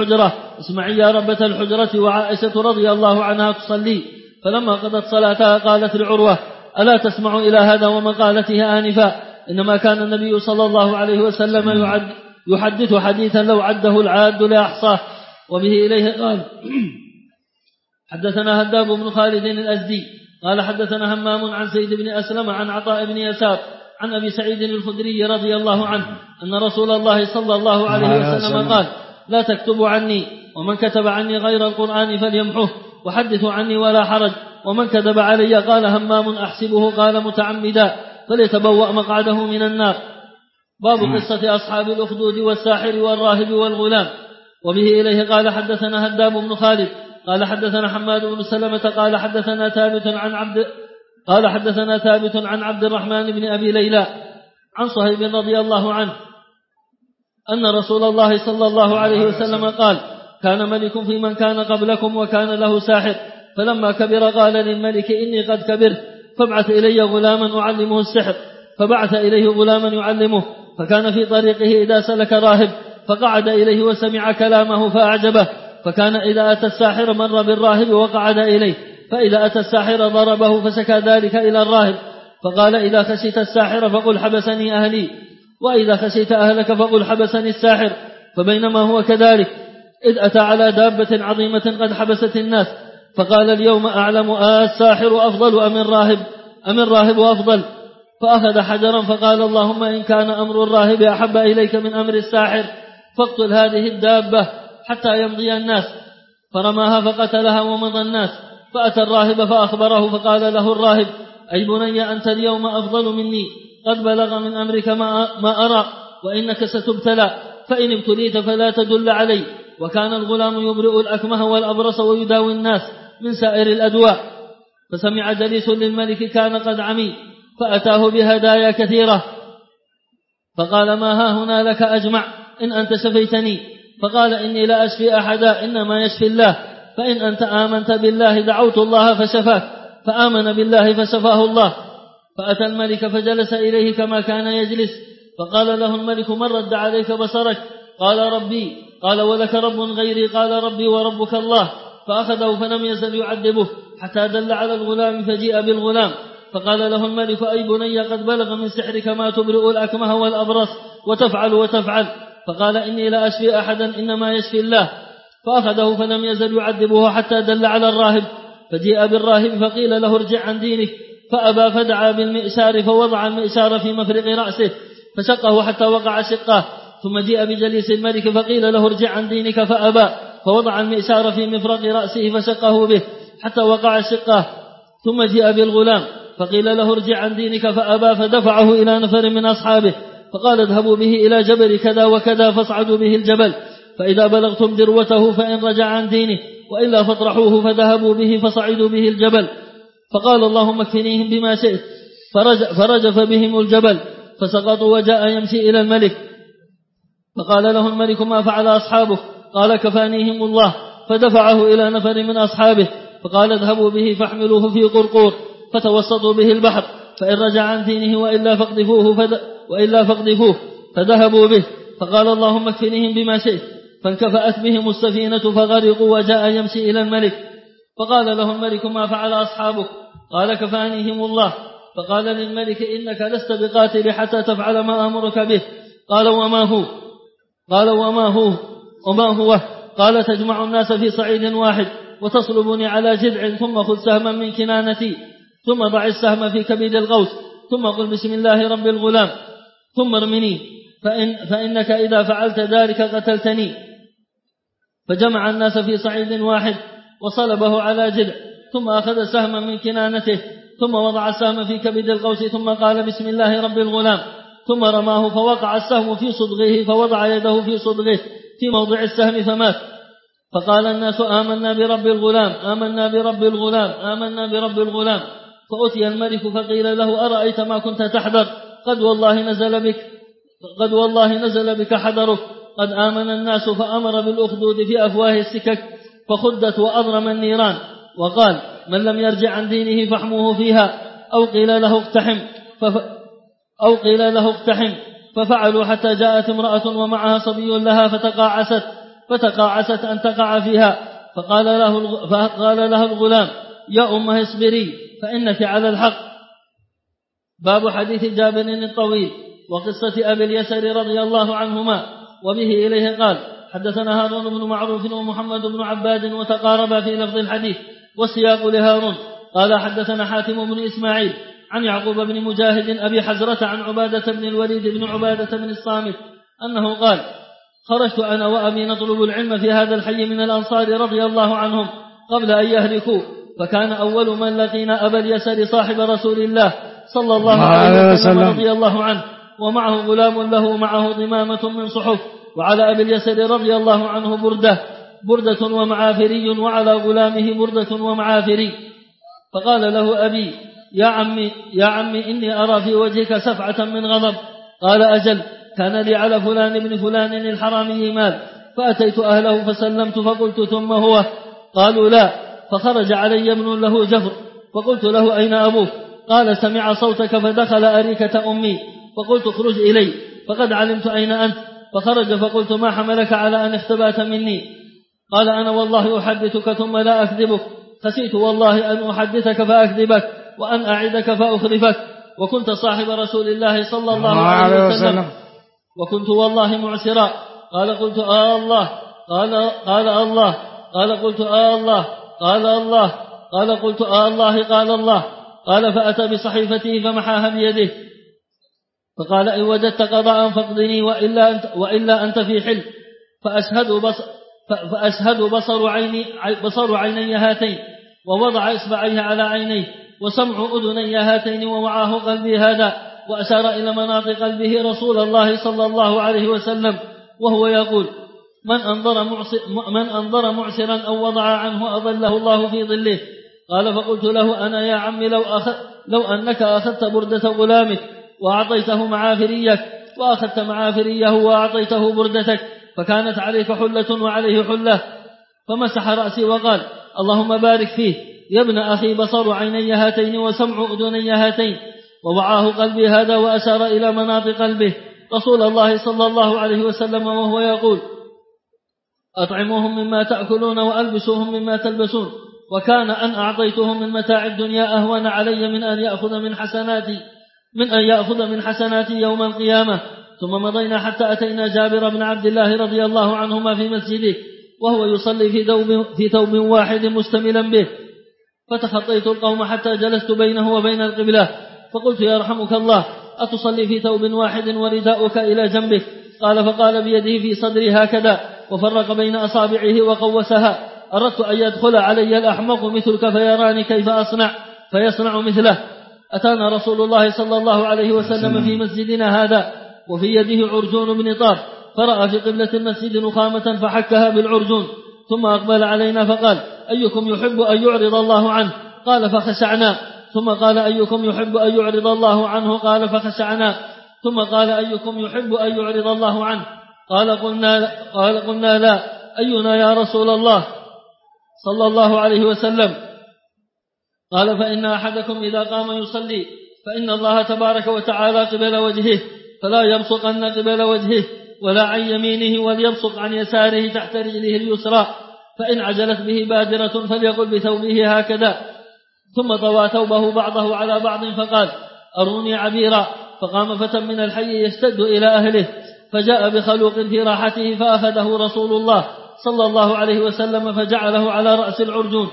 ربة الحجرة وعائشة رضي الله عنها تصلي فلما قضت صلاتها قالت لعروة ألا تسمع إلى هذا ومقالتها آنفا إنما كان النبي صلى الله عليه وسلم يحدث حديثا لو عده العاد لأحصاه. وبه إليه قال حدثنا هداب بن خالد الأزدي قال حدثنا همام عن زيد بن أسلم عن عطاء بن يسار عن أبي سعيد الخدري رضي الله عنه أن رسول الله صلى الله عليه وسلم قال لا تكتبوا عني ومن كتب عني غير القرآن فليمحه وحدثوا عني ولا حرج ومن كذب علي قال همام أحسبه قال متعمدا فليتبوأ مقعده من النار. باب قصة أصحاب الأخدود والساحر والراهب والغلام. وبه إليه قال حدثنا هداب بن خالد قال حدثنا حماد بن سلمة قال حدثنا ثابت عن عبد الرحمن بن أبي ليلى عن صهيب رضي الله عنه أن رسول الله صلى الله عليه وسلم قال كان ملك في من كان قبلكم وكان له ساحر فلما كبر قال للملك إني قد كبرت فابعث إلي غلاما أعلمه السحر فبعث إليه غلاما يعلمه فكان في طريقه إذا سلك راهب فقعد إليه وسمع كلامه فأعجبه فكان إذا أتى الساحر مر بالراهب وقعد إليه فإذا أتى الساحر ضربه فشكى ذلك إلى الراهب فقال إذا خشيت الساحر فقل حبسني أهلي وإذا خشيت أهلك فقل حبسني الساحر فبينما هو كذلك إذ أتى على دابة عظيمة قد حبست الناس فقال اليوم أعلم الساحر أفضل أم الراهب أفضل فأخذ حجرا فقال اللهم إن كان أمر الراهب أحب إليك من أمر الساحر فاقتل هذه الدابة حتى يمضي الناس فرماها فقتلها ومضى الناس فأتى الراهب فأخبره، فقال له الراهب: أي بني أنت اليوم أفضل مني، قد بلغ من أمرك ما أرى، وإنك ستبتلى، فإن ابتليت فلا تدل علي. وكان الغلام يبرئ الأكمه والأبرص ويداوي الناس من سائر الأدواء. فسمع جليس للملك كان قد عمي، فأتاه بهدايا كثيرة، فقال: ما ها هنا لك أجمع إن أنت شفيتني؟ فقال: إني لا أشفي أحدا، إنما يشفي الله، فإن أنت آمنت بالله دعوت الله فشفاك، فآمن بالله فشفاه الله. فأتى الملك فجلس إليه كما كان يجلس، فقال له الملك: من رد عليك بصرك؟ قال: ربي. قال: ولك رب غيري؟ قال: ربي وربك الله. فأخذه فلم يزل يعذبه حتى دل على الغلام، فجيء بالغلام، فقال له الملك: أي بني قد بلغ من سحرك ما تبرئ الأكمه والأبرص وتفعل. فقال: إني لا أشفي أحدا، إنما يشفي الله. فأخذه فلم يزل يعذبه حتى دل على الراهب، فجيء بالراهب فقيل له: ارجع عن دينك، فأبى، فدعا بالمئشار فوضع المئشار في مفرق رأسه فشقه حتى وقع شقه. ثم جيء بجليس الملك فقيل له: ارجع عن دينك، فأبى، فوضع المئشار في مفرق رأسه فشقه به حتى وقع شقه. ثم جيء بالغلام فقيل له: ارجع عن دينك، فأبى، فدفعه إلى نفر من أصحابه فقال: اذهبوا به إلى جبل كذا وكذا فاصعدوا به الجبل، فإذا بلغتم ذروته فإن رجع عن دينه وإلا فاطرحوه. فذهبوا به فصعدوا به الجبل، فقال: اللهم اكفنيهم بما شئت، فرجف بهم الجبل فسقطوا، وجاء يمشي إلى الملك، فقال له الملك: ما فعل أصحابه؟ قال: كفانيهم الله. فدفعه إلى نفر من أصحابه فقال: اذهبوا به فاحملوه في قرقور فتوسطوا به البحر، فإن رجع عن دينه وإلا فاقذفوه. فذهبوا به، فقال: اللهم اكفنيهم بما شئت، فانكفأت بهم السفينة فغرقوا، وجاء يمشي إلى الملك، فقال له الملك: ما فعل أصحابه؟ قال: كفانيهم الله. فقال للملك: إنك لست بقاتل حتى تفعل ما أمرك به. قال: وما هو؟ قال: وما هو؟ قال: تجمع الناس في صعيد واحد وتصلبني على جذع، ثم خذ سهما من كنانتي، ثم ضع السهم في كبد القوس، ثم قل بسم الله رب الغلام، ثم ارمني، فإنك إذا فعلت ذلك قتلتني. فجمع الناس في صعيد واحد وصلبه على جذع، ثم أخذ سهما من كنانته، ثم وضع السهم في كبد القوس، ثم قال بسم الله رب الغلام، ثم رماه فوقع السهم في صدغه، فوضع يده في صدغه في موضع السهم فمات. فقال الناس: آمنا برب الغلام، آمنا برب الغلام، آمنا برب الغلام. فأتي الملك فقيل له: أرأيت ما كنت تحذر؟ قد والله نزل بك حذرك. قد آمن الناس، فأمر بالأخدود في أفواه السكك فخدت وأضرم النيران، وقال: من لم يرجع عن دينه فاحموه فيها، أو قيل له اقتحم. ففعلوا حتى جاءت امرأة ومعها صبي لها فتقاعست أن تقع فيها، فقال لها الغلام: يا أمه اصبري فإنك على الحق. باب حديث جابر الطويل وقصة أبي اليسر رضي الله عنهما، وبه إليه قال: حدثنا هارون بن معروف ومحمد بن عباد، وتقاربا في لفظ الحديث والسياق لهارون. قال: حدثنا حاتم بن إسماعيل عن يعقوب بن مجاهد أبي حزرة عن عبادة بن الوليد بن عبادة بن الصامت أنه قال: خرجت أنا وأبي نطلب العلم في هذا الحي من الأنصار رضي الله عنهم قبل أن يهلكوا، فكان أول من لقينا أبا اليسر صاحب رسول الله صلى الله عليه وسلم رضي الله عنه، ومعه غلام له معه ضمامة من صحف، وعلى أبي اليسر رضي الله عنه بردة ومعافري، وعلى غلامه بردة ومعافري. فقال له أبي: يا عمي إني أرى في وجهك سفعة من غضب. قال: أجل، كان لي على فلان بن فلان الحرامي مال، فأتيت أهله فسلمت، فقلت: ثم هو؟ قالوا: لا. فخرج علي ابن له جفر، فقلت له: أين أبوك؟ قال: سمع صوتك فدخل أريكة أمي، فقلت: اخرج إلي، فقد علمت أين أنت. فخرج، فقلت: ما حملك على أن اختبأت مني؟ قال: أنا والله أحدثك ثم لا أكذبك، خشيت والله أن أحدثك فأكذبك، وأن أعدك فأخلفك، وكنت صاحب رسول الله صلى الله عليه وسلم، وكنت والله معسرا. قال: قلت: الله. قال: الله. قال: قلت: الله. قال: الله. قال: قلت: الله. قال: الله. قال: فأتى بصحيفته فمحاها بيده، فقال: إن وجدت قضاء فاقضني، وإلا أنت في حل. فأشهد بصر عيني هاتين، ووضع إصبعيه على عينيه وسمع أذني هاتين ووعاه قلبي هذا، وأشار إلى مناط قلبه رسول الله صلى الله عليه وسلم وهو يقول: من أنظر معسرا أو وضع عنه أظله الله في ظله. قال: فقلت له: أنا يا عم لو أنك أخذت بردة غلامك وأعطيته معافريك، وأخذت معافريه وأعطيته بردتك، فكانت عليك حلة وعليه حلة. فمسح رأسي وقال: اللهم بارك فيه يا ابن أخي، بصر عيني هاتين وسمع أذني هاتين، ووعاه قلبي هذا، وأشار إلى مناط قلبه رسول الله صلى الله عليه وسلم وهو يقول: أطعموهم مما تأكلون وألبسوهم مما تلبسون، وكان أن أعطيتهم من متاع الدنيا أهون علي من أن يأخذ من حسناتي يوم القيامة. ثم مضينا حتى أتينا جابر بن عبد الله رضي الله عنهما في مسجده وهو يصلي في ثوب واحد مستملا به، فتخطيت القوم حتى جلست بينه وبين القبلة، فقلت: يرحمك الله، أتصلي في ثوب واحد ورداؤك إلى جنبك؟ قال: فقال بيده في صدري هكذا وفرق بين أصابعه وقوسها: أردت أن يدخل علي الأحمق مثلك فيراني كيف أصنع فيصنع مثله. أتانا رسول الله صلى الله عليه وسلم في مسجدنا هذا وفي يده عرجون بن طار، فرأى في قبلة المسجد نخامة فحكها بالعرجون، ثم أقبل علينا فقال: أيكم يحب أن يعرض الله عنه؟ قال: فخشعنا. ثم قال: أيكم يحب أن يعرض الله عنه؟ قال: فخشعنا. ثم قال: أيكم يحب أن يعرض الله عنه؟ قال: قلنا لا. أينا يا رسول الله صلى الله عليه وسلم؟ قال: فإن أحدكم إذا قام يصلي فإن الله تبارك وتعالى قبل وجهه، فلا يبصقن قبل وجهه ولا عن يمينه، وليبصق عن يساره تحت رجله اليسرى، فإن عجلت به بادرة فليقل بثوبه هكذا. ثم طوى ثوبه بعضه على بعض فقال: أروني عبيرا. فقام فتى من الحي يشتد إلى أهله، فجاء بخلوق في راحته فأخذه رسول الله صلى الله عليه وسلم فجعله على رأس العرجون،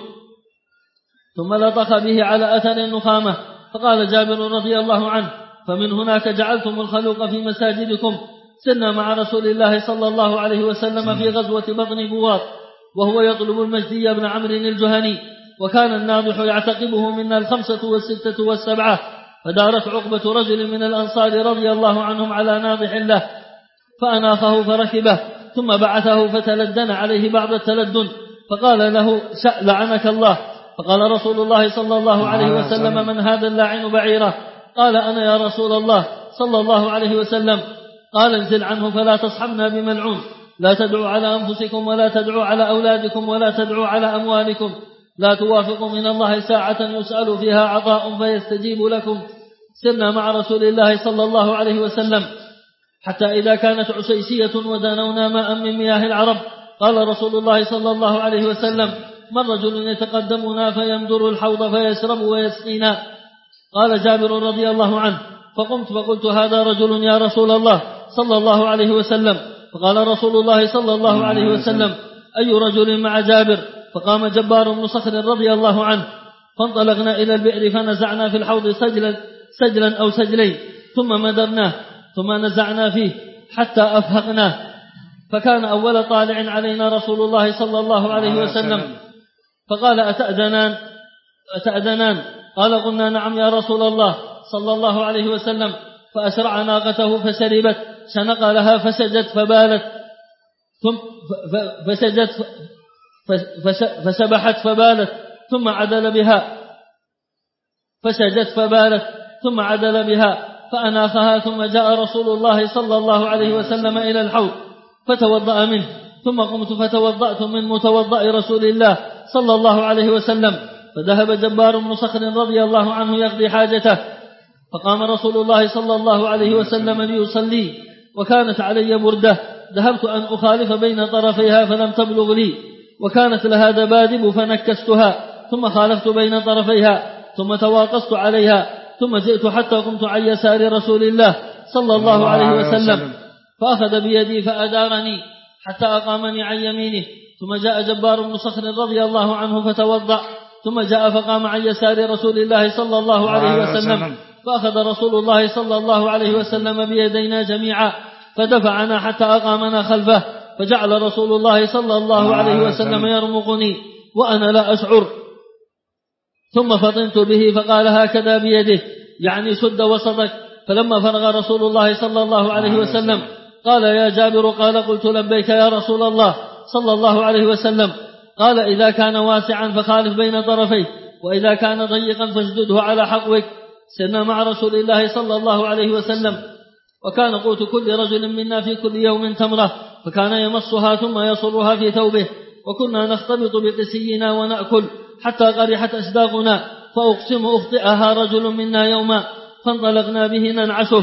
ثم لطخ به على أثر النخامة. فقال جابر رضي الله عنه: فمن هناك جعلتم الخلوق في مساجدكم. سرنا مع رسول الله صلى الله عليه وسلم في غزوة بطن بوار وهو يطلب المجدي بن عمرو الجهني، وكان الناضح يعتقبه منا 5 و6 و7، فدارت عقبة رجل من الأنصار رضي الله عنهم على ناضح له فأناخه فركبه، ثم بعثه فتلدن عليه بعض التلدن، فقال له: لعنك الله. فقال رسول الله صلى الله عليه وسلم: من هذا اللاعن بعيره؟ قال: أنا يا رسول الله صلى الله عليه وسلم. قال: انزل عنه فلا تصحبنا بملعون، لا تدعوا على أنفسكم ولا تدعوا على أولادكم ولا تدعوا على أموالكم، لا توافقوا من الله ساعة يسأل فيها عطاء فيستجيب لكم. سرنا مع رسول الله صلى الله عليه وسلم حتى إذا كانت عسيسية ودانونا ماء من مياه العرب، قال رسول الله صلى الله عليه وسلم: من رجل يتقدمنا فيمدر الحوض فيشرب ويسقينا؟ قال جابر رضي الله عنه: فقمت فقلت: هذا رجل يا رسول الله صلى الله عليه وسلم. فقال رسول الله صلى الله عليه وسلم: أي رجل مع جابر؟ فقام جبار بن صخر رضي الله عنه، فانطلقنا إلى البئر فنزعنا في الحوض سجلا أو سجلين، ثم مدرناه، ثم نزعنا فيه حتى أفهقناه، فكان أول طالع علينا رسول الله صلى الله عليه وسلم، فقال: أتأذنان؟ قال: قلنا: نعم يا رسول الله صلى الله عليه وسلم. فأسرع ناقته فشربت، شنق لها فسجت فبالت، فسبحت فبالت، ثم عدل بها، فسجت فبالت، ثم عدل بها، فأناخها، ثم جاء رسول الله صلى الله عليه وسلم إلى الحوض فتوضأ منه، ثم قمت فتوضأت من متوضأ رسول الله صلى الله عليه وسلم، فذهب جبار بن صخر رضي الله عنه يقضي حاجته، فقام رسول الله صلى الله عليه وسلم ليصلي، وكانت علي بردة ذهبت أن أخالف بين طرفيها فلم تبلغ لي، وكانت لها دبادب فنكستها، ثم خالفت بين طرفيها، ثم تواقصت عليها، ثم جئت حتى قمت عن يسار رسول الله صلى الله عليه وسلم، فأخذ بيدي فأدارني حتى أقامني عن يمينه، ثم جاء جبار بن صخر رضي الله عنه فتوضأ، ثم جاء فقام عن يسار رسول الله صلى الله عليه وسلم، فأخذ رسول الله صلى الله عليه وسلم بيدينا جميعا فدفعنا حتى أقامنا خلفه، فجعل رسول الله صلى الله عليه وسلم يرمقني وأنا لا أشعر، ثم فطنت به فقال هكذا بيده يعني سد وسطك. فلما فرغ رسول الله صلى الله عليه وسلم قال يا جابر قال قلت لبيك يا رسول الله صلى الله عليه وسلم. قال إذا كان واسعا فخالف بين طرفيه وإذا كان ضيقا فاشدده على حقوك. سرنا مع رسول الله صلى الله عليه وسلم وكان قوت كل رجل منا في كل يوم تمرة فكان يمصها ثم يصرها في ثوبه وكنا نختلط بقسينا ونأكل حتى قرحت أشداقنا فأقسم أخطئها رجل منا يوما فانطلقنا به ننعشه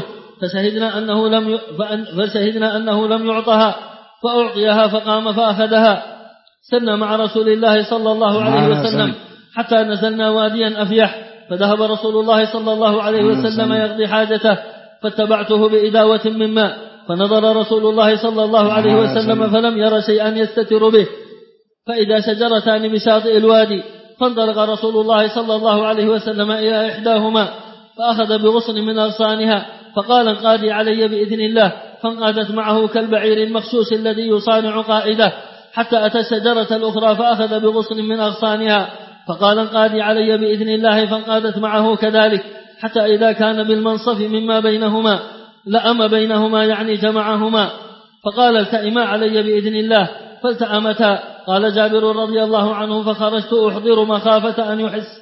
فشهدنا أنه لم يعطها فأعطيها فقام فأخذها. سرنا مع رسول الله صلى الله عليه وسلم حتى نزلنا واديا أفيح فذهب رسول الله صلى الله عليه وسلم يقضي حاجته فاتبعته بإداوة من ماء فنظر رسول الله صلى الله عليه وسلم فلم ير شيئا يستتر به فإذا شجرتان بشاطئ الوادي فانطلق رسول الله صلى الله عليه وسلم إلى إحداهما فأخذ بغصن من أغصانها فقال انقادي علي بإذن الله فانقادت معه كالبعير المخشوش الذي يصانع قائده حتى أتى الشجرة الأخرى فأخذ بغصن من أغصانها فقال انقادي علي بإذن الله فانقادت معه كذلك حتى إذا كان بالمنصف مما بينهما لأم بينهما يعني جمعهما فقال التئما علي بإذن الله فالتأمتا. قال جابر رضي الله عنه فخرجت أحضر مخافة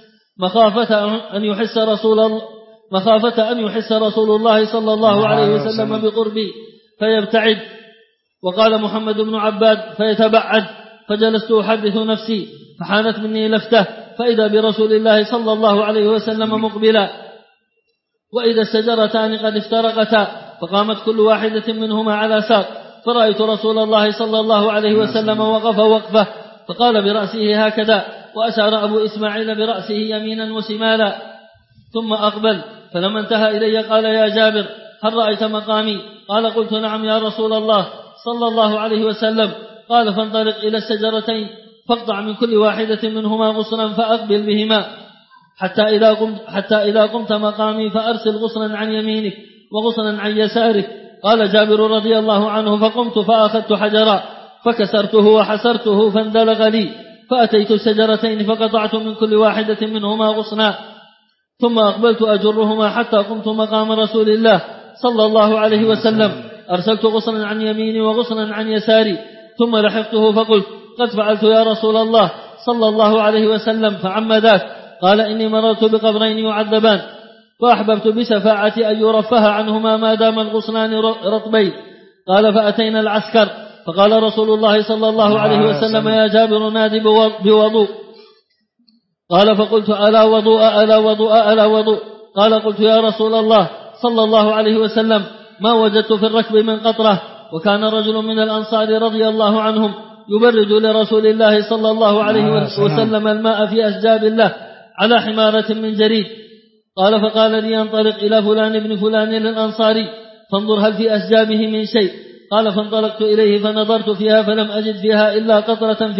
أن يحس رسول الله صلى الله عليه وسلم بقربي فيبتعد. وقال محمد بن عباد فيتبعد. فجلست أحدث نفسي فحانت مني لفته فإذا برسول الله صلى الله عليه وسلم مقبلا وإذا الشجرتان قد افترقتا فقامت كل واحدة منهما على ساق فرأيت رسول الله صلى الله عليه وسلم وقف وقفه فقال برأسه هكذا وأشار أبو إسماعيل برأسه يمينا وشمالا ثم أقبل. فلما انتهى إلي قال يا جابر هل رأيت مقامي؟ قال قلت نعم يا رسول الله صلى الله عليه وسلم. قال فانطلق إلى الشجرتين فاقطع من كل واحدة منهما غصنا فأقبل بهما حتى إذا قمت مقامي فأرسل غصنا عن يمينك وغصنا عن يسارك. قال جابر رضي الله عنه فقمت فأخذت حجرا فكسرته وحسرته فاندلغ لي فأتيت الشجرتين فقطعت من كل واحدة منهما غصنا ثم أقبلت أجرهما حتى قمت مقام رسول الله صلى الله عليه وسلم. أرسلت غصنا عن يميني وغصنا عن يساري ثم لحقته فقلت قد فعلت يا رسول الله صلى الله عليه وسلم فعم ذاك؟ قال إني مررت بقبرين يعذبان وأحببت بشفاعة أن يرفه عنهما ما دام الغصنان رطبين. قال فأتينا العسكر فقال رسول الله صلى الله عليه وسلم يا جابر نادي بوضوء. قال فقلت ألا وضوء ألا وضوء ألا وضوء. قال قلت يا رسول الله صلى الله عليه وسلم ما وجدت في الركب من قطرة. وكان رجل من الأنصار رضي الله عنهم يبرد لرسول الله صلى الله عليه وسلم الماء في أشجاب الله على حمارة من جريد. قال فقال لي انطلق إلى فلان ابن فلان للأنصاري فانظر هل في أشجابه من شيء. قال فانطلقت إليه فنظرت فيها فلم أجد فيها إلا قطرة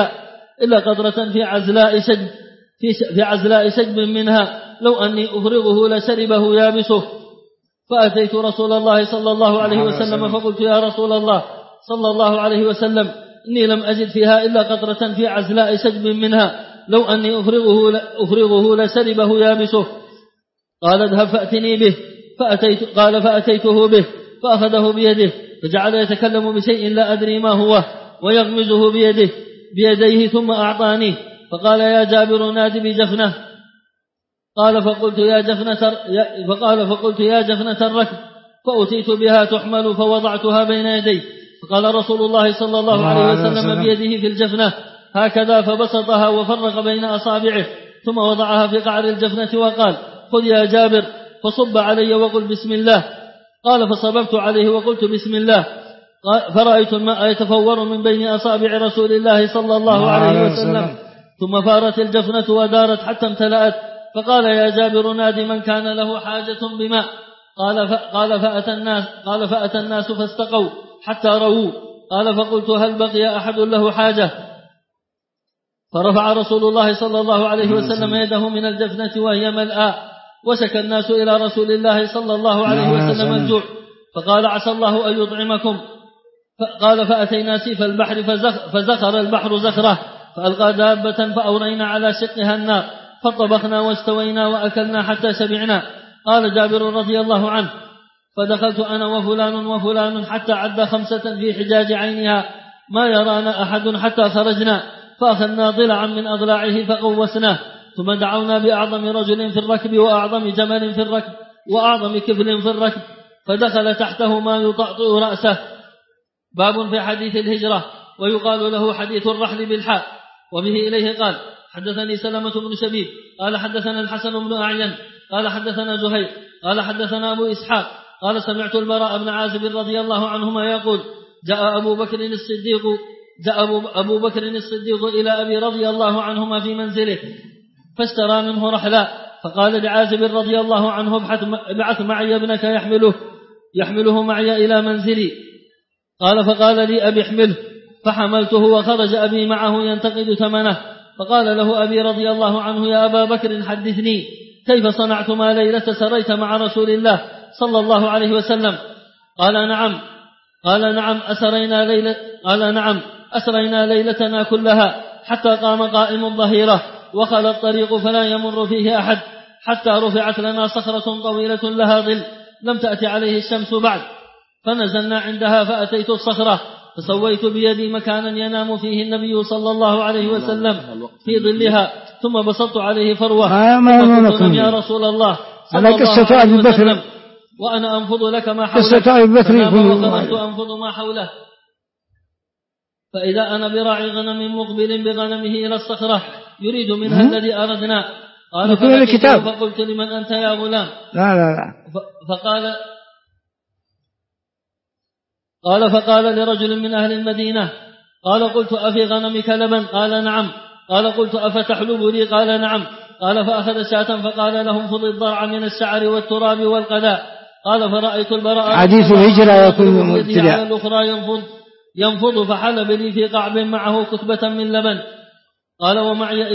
في عزلاء شجب منها لو أني أفرغه لشربه يابسه. فأتيت رسول الله صلى الله عليه وسلم فقلت يا رسول الله صلى الله عليه وسلم إني لم أجد فيها إلا قطرة في عزلاء شجب منها لو أني أفرغه لشربه يابسه. قال اذهب فأتني به. فأتيته به فأخذه بيده فجعل يتكلم بشيء لا أدري ما هو ويغمزه بيديه ثم أعطانيه فقال يا جابر نادي بجفنة. قال فقلت يا جفنة الركب فأتيت بها تحمل فوضعتها بين يدي فقال رسول الله صلى الله عليه وسلم بيده في الجفنة هكذا فبسطها وفرق بين أصابعه ثم وضعها في قعر الجفنة وقال خذ يا جابر فصب علي وقل بسم الله. قال فصببت عليه وقلت بسم الله فرأيت الماء يتفور من بين أصابع رسول الله صلى الله عليه وسلم ثم فارت الجفنة ودارت حتى امتلأت. فقال يا جابر نادي من كان له حاجة بماء. قال فأتى الناس فاستقوا حتى رووا. قال فقلت هل بقي أحد له حاجة؟ فرفع رسول الله صلى الله عليه وسلم يده من الجفنة وهي ملآ وشكى الناس إلى رسول الله صلى الله عليه وسلم الجوع فقال عسى الله أن يطعمكم. قال فأتينا سيف البحر فزخر البحر زخرة فألقى دابة فأورينا على شقها النار فطبخنا واستوينا وأكلنا حتى شبعنا. قال جابر رضي الله عنه: فدخلت أنا وفلان وفلان حتى عد 5 في حجاج عينها ما يرانا أحد حتى خرجنا، فأخذنا ضلعا من أضلاعه فقوسناه، ثم دعونا بأعظم رجل في الركب وأعظم جمل في الركب وأعظم كفل في الركب، فدخل تحته ما يطأطئ رأسه. باب في حديث الهجرة، ويقال له حديث الرحل بالحاء. وبه إليه قال: حدثني سلمة بن شبيب قال حدثنا الحسن بن أعين قال حدثنا زهير قال حدثنا أبو إسحاق قال: سمعت البراء بن عازب رضي الله عنهما يقول: جاء أبو بكر الصديق إلى أبي رضي الله عنهما في منزله فاشترى منه رحلا، فقال لعازب رضي الله عنه: ابعث معي ابنك يحمله معي إلى منزلي. قال: فقال لي أبي احمله، فحملته وخرج أبي معه ينتقد ثمنه. فقال له أبي رضي الله عنه: يا أبا بكر حدثني كيف صنعتما ليلة سريت مع رسول الله صلى الله عليه وسلم؟ قال: نعم أسرينا ليلتنا كلها حتى قام قائم الظهيرة وخلى الطريق فلا يمر فيه أحد، حتى رفعت لنا صخرة طويلة لها ظل لم تأتي عليه الشمس بعد، فنزلنا عندها فأتيت الصخرة فسويت بيدي مكانا ينام فيه النبي صلى الله عليه وسلم في ظلها، ثم بسطت عليه فروة فقلت: يا رسول الله صلى الله عليه وسلم وأنا أنفض لك ما حوله، فخرجت أنفض ما حوله، فإذا أنا براعي غنم مقبل بغنمه إلى الصخرة يريد منها الذي أردنا. قال: فقلت: لمن أنت يا غلام؟ لا. فقال لرجل من أهل المدينة. قال: قلت: أفي غنمك لبن؟ قال: نعم. قال: قلت: أفتحلب لي؟ قال: نعم. قال: فأخذ شاة فقال لهم: خذ الضرع من الشعر والتراب والقذاء. قال: فرأيت البراء حديث الهجرة يكون يده على الأخرى ينفض فحلب لي في قعب معه كثبة من لبن. قال: ومعي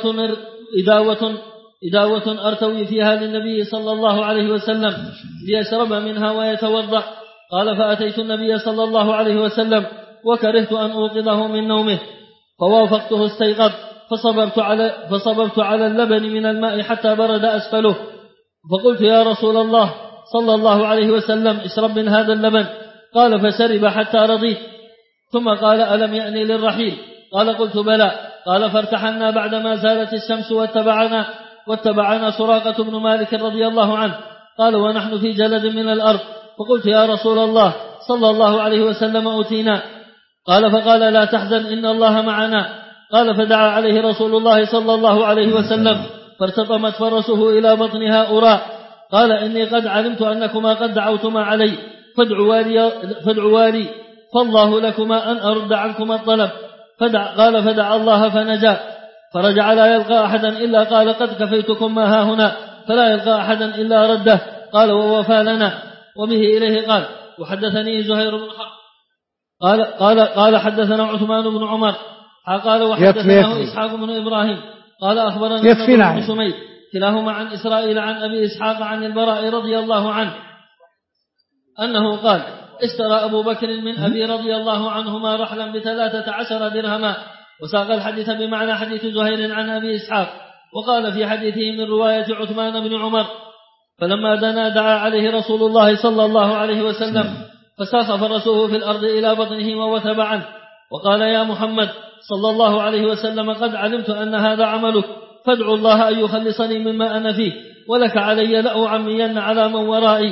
إداوة أرتوي فيها للنبي صلى الله عليه وسلم ليشرب منها ويتوضأ. قال: فأتيت النبي صلى الله عليه وسلم وكرهت أن أوقظه من نومه، فوافقته استيقظ، فصببت على اللبن من الماء حتى برد أسفله، فقلت: يا رسول الله صلى الله عليه وسلم اشرب من هذا اللبن. قال: فشرب حتى رضيت، ثم قال: ألم يأني للرحيل؟ قال: قلت: بلى. قال: فارتحلنا بعدما زالت الشمس واتبعنا سراقة بن مالك رضي الله عنه. قال: ونحن في جلد من الأرض، فقلت: يا رسول الله صلى الله عليه وسلم أوتينا. قال: فقال: لا تحزن إن الله معنا. قال: فدعا عليه رسول الله صلى الله عليه وسلم فارتطمت فرسه إلى بطنها أراء. قال: إني قد علمت أنكما قد دعوتما علي فادعوا لي فالله لكما أن أرد عنكما الطلب. قال: فدعا الله فنجا، فرجع لا يلقى أحدا إلا قال: قد كفيتكم ما ها هنا، فلا يلقى أحدا إلا رده. قال: ووفى لنا. وبه إليه قال: وحدثني زهير بن حرب قال حدثنا عثمان بن عمر قال: وحدثنا إسحاق بن إبراهيم قال: أخبرنا بن سميد كلاهما عن إسرائيل عن أبي إسحاق عن البراء رضي الله عنه أنه قال: اشترى أبو بكر من أبي رضي الله عنهما رحلا ب13 درهما. وساق الحديث بمعنى حديث زهير عن أبي إسحاق. وقال في حديثه من رواية عثمان بن عمر: فلما دعا عليه رسول الله صلى الله عليه وسلم فساق فرسه في الأرض إلى بطنه ووثب عنه، وقال: يا محمد صلى الله عليه وسلم قد علمت أن هذا عملك، فادعوا الله أن يخلصني مما أنا فيه، ولك علي لأعمين على من ورائي،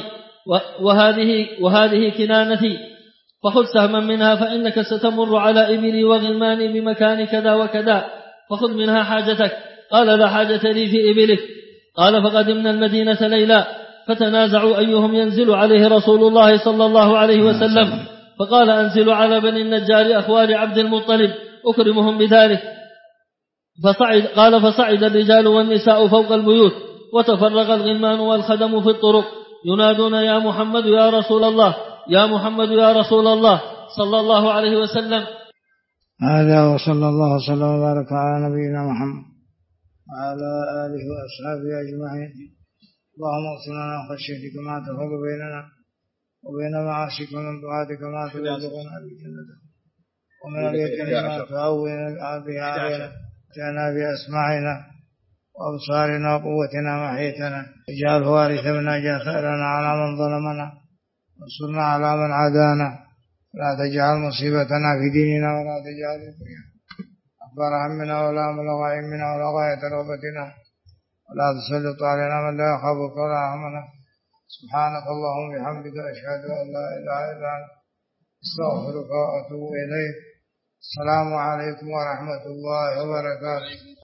وهذه كنانتي، فخذ سهما منها فإنك ستمر على إبلي وغلماني بمكان كذا وكذا، فخذ منها حاجتك. قال: لا حاجة لي في إبلك. قال: فقدمنا المدينة ليلا فتنازعوا أيهم ينزل عليه رسول الله صلى الله عليه وسلم، فقال: أنزلوا على بني النجار أخوال عبد المطلب أكرمهم بذلك. فصعد الرجال والنساء فوق البيوت، وتفرغ الغلمان والخدم في الطرق ينادون: يا محمد يا رسول الله، يا محمد يا رسول الله صلى الله عليه وسلم. هذا وصلى الله وسلم وبارك على نبينا محمد وعلى آله وأصحابه أجمعين. اللهم اغفر لنا من خشيتك ما تحول بيننا وبين معاصيك، ومن طاعتك ما تبلغنا بجنتك، ومن اليقين ما تهون به علينا، متعنا بأسماعنا وأبصارنا وقوتنا ما أحييتنا اجعله وارث منا اجعل ثأرنا على من ظلمنا وانصرنا على من عادانا لا تجعل مصيبتنا في ديننا ولا تجعل الدنيا أكبر همنا ولا مبلغ علمنا ولا غاية رغبتنا ولا تسلط علينا من لا يخافك ولا يرحمنا سبحانك اللهم وبحمدك أشهد أن لا إله إلا أنت أستغفرك وأتوب إليك. السلام عليكم ورحمة الله وبركاته.